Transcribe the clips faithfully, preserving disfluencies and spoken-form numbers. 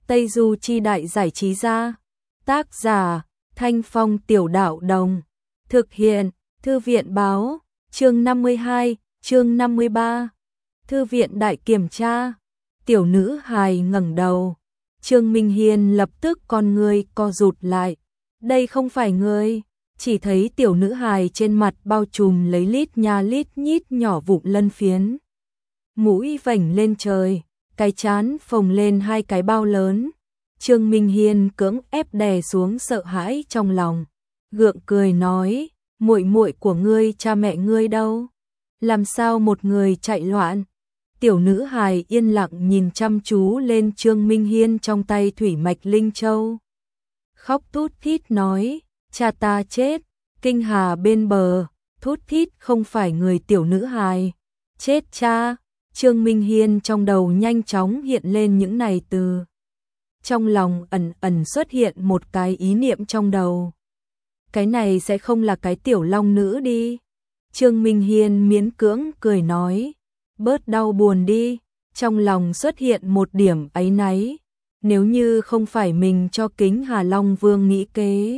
Tây Du Chi Đại Giải Trí Gia. Tác giả Thanh Phong Tiểu Đạo Đồng. Thực hiện Thư viện Báo. Chương năm mươi hai, chương năm mươi ba. Thư viện Đại Kiểm Tra. Tiểu nữ hài ngẩng đầu. Trương Minh Hiên lập tức con người co rụt lại. Đây không phải người. Chỉ thấy tiểu nữ hài trên mặt bao trùm lấy lít nha lít nhít nhỏ vụn lân phiến. Mũi vểnh lên trời, cái trán phồng lên hai cái bao lớn. Trương Minh Hiên cưỡng ép đè xuống sợ hãi trong lòng, gượng cười nói, muội muội của ngươi cha mẹ ngươi đâu? Làm sao một người chạy loạn? Tiểu nữ hài yên lặng nhìn chăm chú lên Trương Minh Hiên trong tay thủy mạch linh châu. Khóc thút thít nói, cha ta chết, kinh hà bên bờ, thút thít không phải người tiểu nữ hài. Chết cha. Trương Minh Hiên trong đầu nhanh chóng hiện lên những này từ. Trong lòng ẩn ẩn xuất hiện một cái ý niệm trong đầu. Cái này sẽ không là cái tiểu long nữ đi. Trương Minh Hiên miễn cưỡng cười nói, bớt đau buồn đi. Trong lòng xuất hiện một điểm áy náy. Nếu như không phải mình cho Kính Hà Long Vương nghĩ kế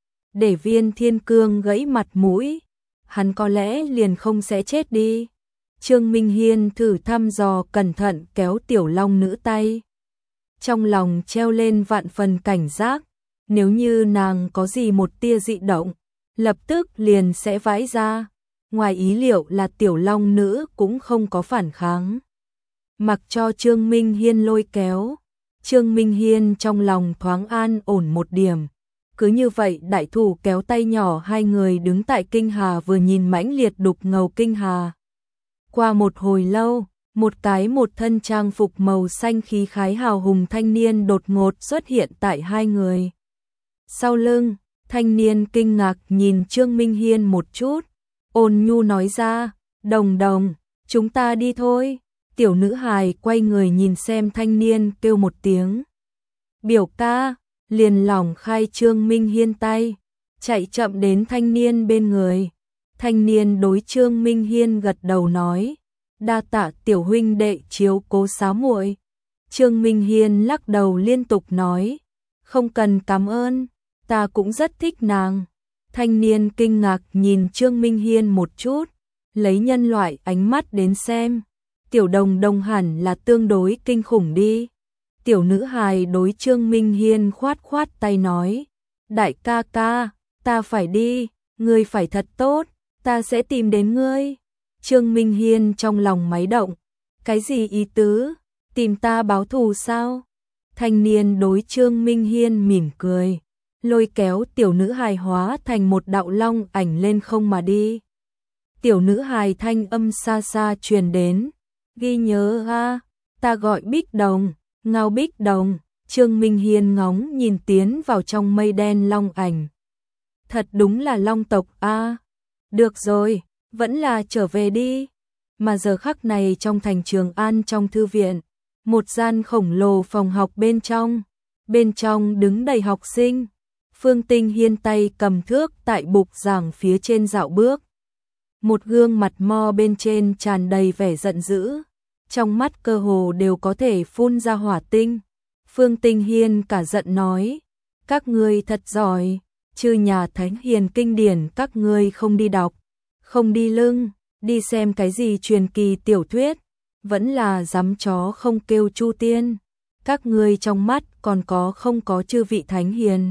để Viên Thiên Cương gãy mặt mũi, hắn có lẽ liền không sẽ chết đi. Trương Minh Hiên thử thăm dò cẩn thận kéo tiểu long nữ tay. Trong lòng treo lên vạn phần cảnh giác, nếu như nàng có gì một tia dị động, lập tức liền sẽ vãi ra. Ngoài ý liệu là tiểu long nữ cũng không có phản kháng. Mặc cho Trương Minh Hiên lôi kéo, Trương Minh Hiên trong lòng thoáng an ổn một điểm. Cứ như vậy đại thủ kéo tay nhỏ hai người đứng tại kinh hà vừa nhìn mãnh liệt đục ngầu kinh hà. Qua một hồi lâu, một cái một thân trang phục màu xanh khí khái hào hùng thanh niên đột ngột xuất hiện tại hai người. Sau lưng, thanh niên kinh ngạc nhìn Trương Minh Hiên một chút, ôn nhu nói ra, đồng đồng, chúng ta đi thôi. Tiểu nữ hài quay người nhìn xem thanh niên kêu một tiếng. Biểu ca, liền lỏng khai Trương Minh Hiên tay, chạy chậm đến thanh niên bên người. Thanh niên đối Trương Minh Hiên gật đầu nói, đa tạ tiểu huynh đệ chiếu cố xá muội. Trương Minh Hiên lắc đầu liên tục nói, không cần cảm ơn, ta cũng rất thích nàng. Thanh niên kinh ngạc nhìn Trương Minh Hiên một chút, lấy nhân loại ánh mắt đến xem, tiểu đồng đồng hẳn là tương đối kinh khủng đi. Tiểu nữ hài đối Trương Minh Hiên khoát khoát tay nói, đại ca ca, ta phải đi, ngươi phải thật tốt. Ta sẽ tìm đến ngươi. Trương Minh Hiên trong lòng máy động. Cái gì ý tứ? Tìm ta báo thù sao? Thanh niên đối Trương Minh Hiên mỉm cười, lôi kéo tiểu nữ hài hóa thành một đạo long ảnh lên không mà đi. Tiểu nữ hài thanh âm xa xa truyền đến, ghi nhớ ha, ta gọi Bích Đồng, Ngao Bích Đồng. Trương Minh Hiên ngóng nhìn tiến vào trong mây đen long ảnh. Thật đúng là long tộc a. Được rồi, vẫn là trở về đi. Mà giờ khắc này trong thành Trường An trong thư viện, một gian khổng lồ phòng học bên trong, bên trong đứng đầy học sinh. Phương Tinh Hiên tay cầm thước tại bục giảng phía trên dạo bước. Một gương mặt mo bên trên tràn đầy vẻ giận dữ, trong mắt cơ hồ đều có thể phun ra hỏa tinh. Phương Tinh Hiên cả giận nói, các ngươi thật giỏi. Chư nhà thánh hiền kinh điển các ngươi không đi đọc, không đi lưng, đi xem cái gì truyền kỳ tiểu thuyết, vẫn là dám chó không kêu Chu Tiên. Các ngươi trong mắt còn có không có chư vị thánh hiền,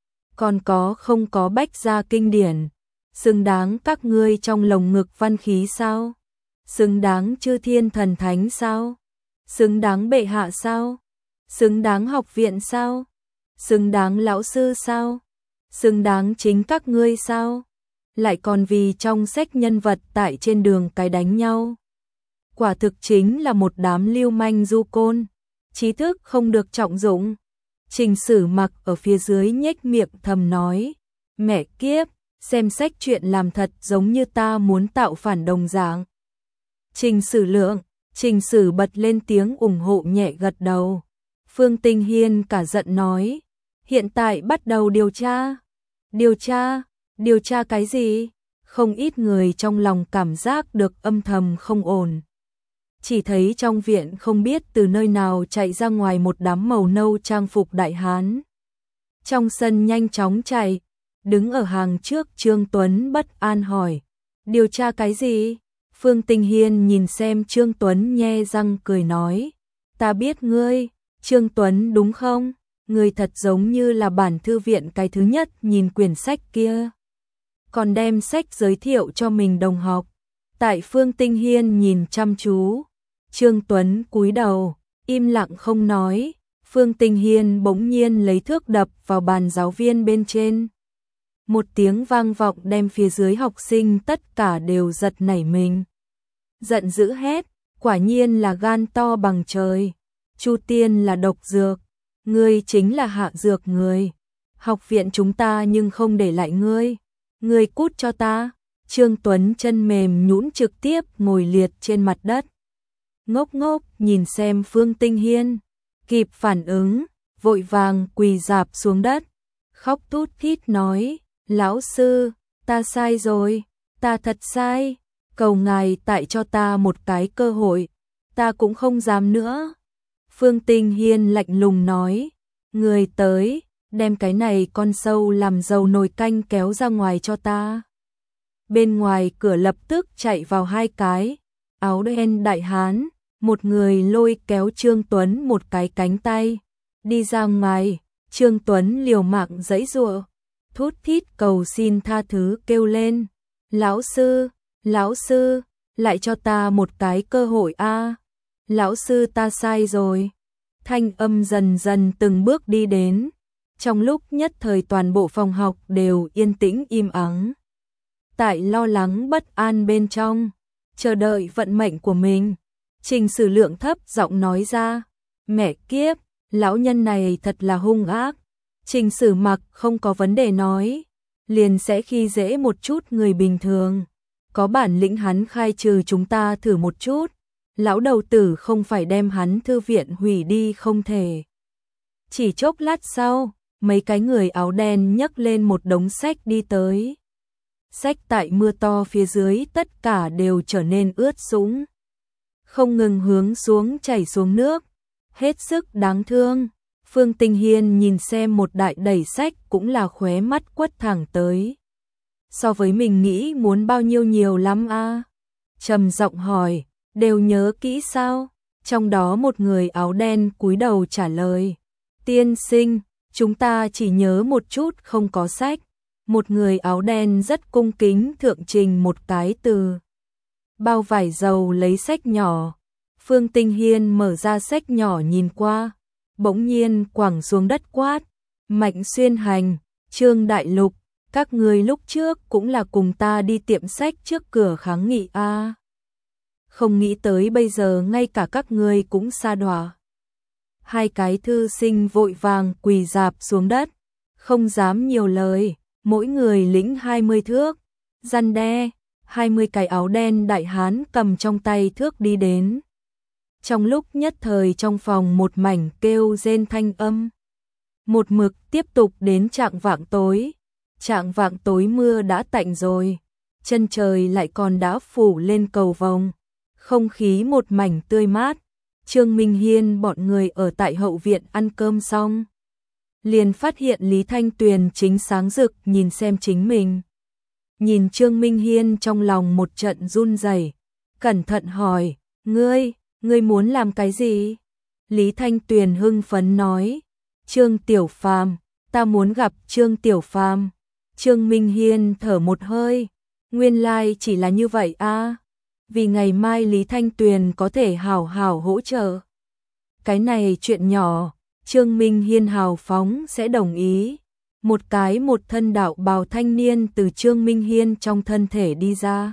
còn có không có bách gia kinh điển, xứng đáng các ngươi trong lồng ngực văn khí sao? Xứng đáng chư thiên thần thánh sao? Xứng đáng bệ hạ sao? Xứng đáng học viện sao? Xứng đáng lão sư sao? Xứng đáng chính các ngươi sao? Lại còn vì trong sách nhân vật tại trên đường cái đánh nhau. Quả thực chính là một đám lưu manh du côn, trí thức không được trọng dụng. Trình Sử Mặc ở phía dưới nhếch miệng thầm nói, mẹ kiếp, xem sách chuyện làm thật giống như ta muốn tạo phản đồng dạng. Trình Sử Lượng, Trình Sử bật lên tiếng ủng hộ nhẹ gật đầu. Phương Tinh Hiên cả giận nói, hiện tại bắt đầu điều tra. Điều tra? Điều tra cái gì? Không ít người trong lòng cảm giác được âm thầm không ổn. chỉ thấy trong viện không biết từ nơi nào chạy ra ngoài một đám màu nâu trang phục đại hán. Trong sân nhanh chóng chạy, đứng ở hàng trước Trương Tuấn bất an hỏi, điều tra cái gì? Phương Tinh Hiên nhìn xem Trương Tuấn nhe răng cười nói, ta biết ngươi, Trương Tuấn đúng không? Ngươi thật giống như là bản thư viện cái thứ nhất nhìn quyển sách kia. Còn đem sách giới thiệu cho mình đồng học. Tại Phương Tinh Hiên nhìn chăm chú, Trương Tuấn cúi đầu, im lặng không nói. Phương Tinh Hiên bỗng nhiên lấy thước đập vào bàn giáo viên bên trên. Một tiếng vang vọng đem phía dưới học sinh tất cả đều giật nảy mình. Giận dữ hét, quả nhiên là gan to bằng trời. Chu Tiên là độc dược, ngươi chính là hạ dược người. Học viện chúng ta nhưng không để lại ngươi. Ngươi cút cho ta. Trương Tuấn chân mềm nhũn trực tiếp ngồi liệt trên mặt đất. Ngốc ngốc nhìn xem Phương Tinh Hiên, kịp phản ứng, vội vàng quỳ rạp xuống đất, khóc tút thít nói, lão sư, ta sai rồi, ta thật sai, cầu ngài tại cho ta một cái cơ hội, ta cũng không dám nữa. Phương Tinh Hiên lạnh lùng nói, người tới, đem cái này con sâu làm dầu nồi canh kéo ra ngoài cho ta. Bên ngoài cửa lập tức chạy vào hai cái, áo đen đại hán, một người lôi kéo Trương Tuấn một cái cánh tay, đi ra ngoài. Trương Tuấn liều mạng giãy giụa, thút thít cầu xin tha thứ kêu lên, lão sư, lão sư, lại cho ta một cái cơ hội a, lão sư ta sai rồi. Thanh âm dần dần từng bước đi đến, trong lúc nhất thời toàn bộ phòng học đều yên tĩnh im ắng. Tại lo lắng bất an bên trong, chờ đợi vận mệnh của mình, Trình Sử Lượng thấp giọng nói ra, mẹ kiếp, lão nhân này thật là hung ác. Trình Sử Mặc không có vấn đề nói, liền sẽ khi dễ một chút người bình thường. Có bản lĩnh hắn khai trừ chúng ta thử một chút, lão đầu tử không phải đem hắn thư viện hủy đi không thể. Chỉ chốc lát sau, mấy cái người áo đen nhấc lên một đống sách đi tới. Sách tại mưa to phía dưới tất cả đều trở nên ướt sũng, không ngừng hướng xuống chảy xuống nước, hết sức đáng thương. Phương Tinh Hiên nhìn xem một đại đầy sách cũng là khóe mắt quất thẳng tới. So với mình nghĩ muốn bao nhiêu nhiều lắm a. À? Trầm giọng hỏi, đều nhớ kỹ sao? Trong đó một người áo đen cúi đầu trả lời, tiên sinh, chúng ta chỉ nhớ một chút không có sách. Một người áo đen rất cung kính thượng trình một cái từ bao vải dầu lấy sách nhỏ. Phương Tinh Hiên mở ra sách nhỏ nhìn qua, bỗng nhiên quẳng xuống đất quát, Mạnh Xuyên Hành, Trương Đại Lục, các người lúc trước cũng là cùng ta đi tiệm sách trước cửa kháng nghị a. À. Không nghĩ tới bây giờ ngay cả các người cũng sa đọa. Hai cái thư sinh vội vàng quỳ rạp xuống đất, không dám nhiều lời, mỗi người lĩnh hai mươi thước, răn đe, hai mươi cái áo đen đại hán cầm trong tay thước đi đến. Trong lúc nhất thời trong phòng một mảnh kêu rên thanh âm. Một mực tiếp tục đến trạng vạng tối. Trạng vạng tối mưa đã tạnh rồi, chân trời lại còn đã phủ lên cầu vồng, không khí một mảnh tươi mát. Trương Minh Hiên bọn người ở tại hậu viện ăn cơm xong, liền phát hiện Lý Thanh Tuyền chính sáng rực nhìn xem chính mình. Nhìn Trương Minh Hiên trong lòng một trận run rẩy, cẩn thận hỏi, ngươi, ngươi muốn làm cái gì? Lý Thanh Tuyền hưng phấn nói, Trương Tiểu Phàm, ta muốn gặp Trương Tiểu Phàm. Trương Minh Hiên thở một hơi, nguyên lai chỉ là như vậy a. À? Vì ngày mai Lý Thanh Tuyền có thể hảo hảo hỗ trợ. Cái này chuyện nhỏ, Trương Minh Hiên hào phóng sẽ đồng ý. Một cái một thân đạo bào thanh niên từ Trương Minh Hiên trong thân thể đi ra.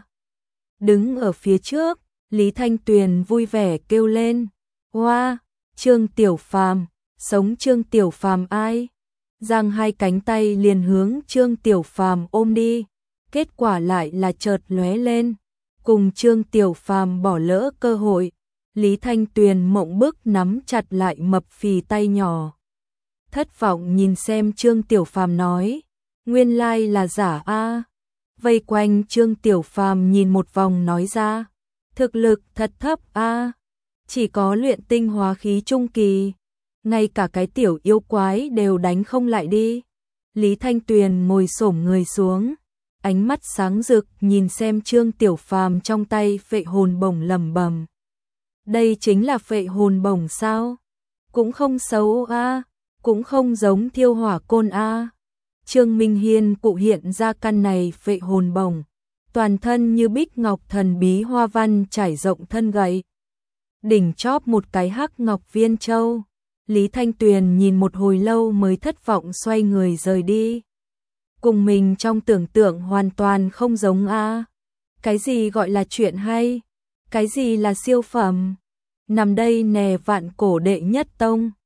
Đứng ở phía trước, Lý Thanh Tuyền vui vẻ kêu lên, hoa, Trương Tiểu Phàm, sống Trương Tiểu Phàm ai? Giang hai cánh tay liền hướng Trương Tiểu Phàm ôm đi, kết quả lại là chợt lóe lên, cùng Trương Tiểu Phàm bỏ lỡ cơ hội. Lý Thanh Tuyền mộng bức nắm chặt lại mập phì tay nhỏ, thất vọng nhìn xem Trương Tiểu Phàm nói, nguyên lai là giả a. Vây quanh Trương Tiểu Phàm nhìn một vòng nói ra, Thực lực thật thấp a, chỉ có luyện tinh hóa khí trung kỳ, ngay cả cái tiểu yêu quái đều đánh không lại đi. Lý Thanh Tuyền ngồi xổm người xuống, ánh mắt sáng rực nhìn xem Trương Tiểu Phàm trong tay phệ hồn bổng lẩm bẩm. Đây chính là phệ hồn bổng sao? Cũng không xấu a, cũng không giống thiêu hỏa côn a. Trương Minh Hiên cụ hiện ra căn này phệ hồn bổng, toàn thân như bích ngọc thần bí hoa văn trải rộng thân gậy. Đỉnh chóp một cái hắc ngọc viên châu. Lý Thanh Tuyền nhìn một hồi lâu mới thất vọng xoay người rời đi. Cùng mình trong tưởng tượng hoàn toàn không giống a. Cái gì gọi là chuyện hay? Cái gì là siêu phẩm? Nằm đây nè vạn cổ đệ nhất tông.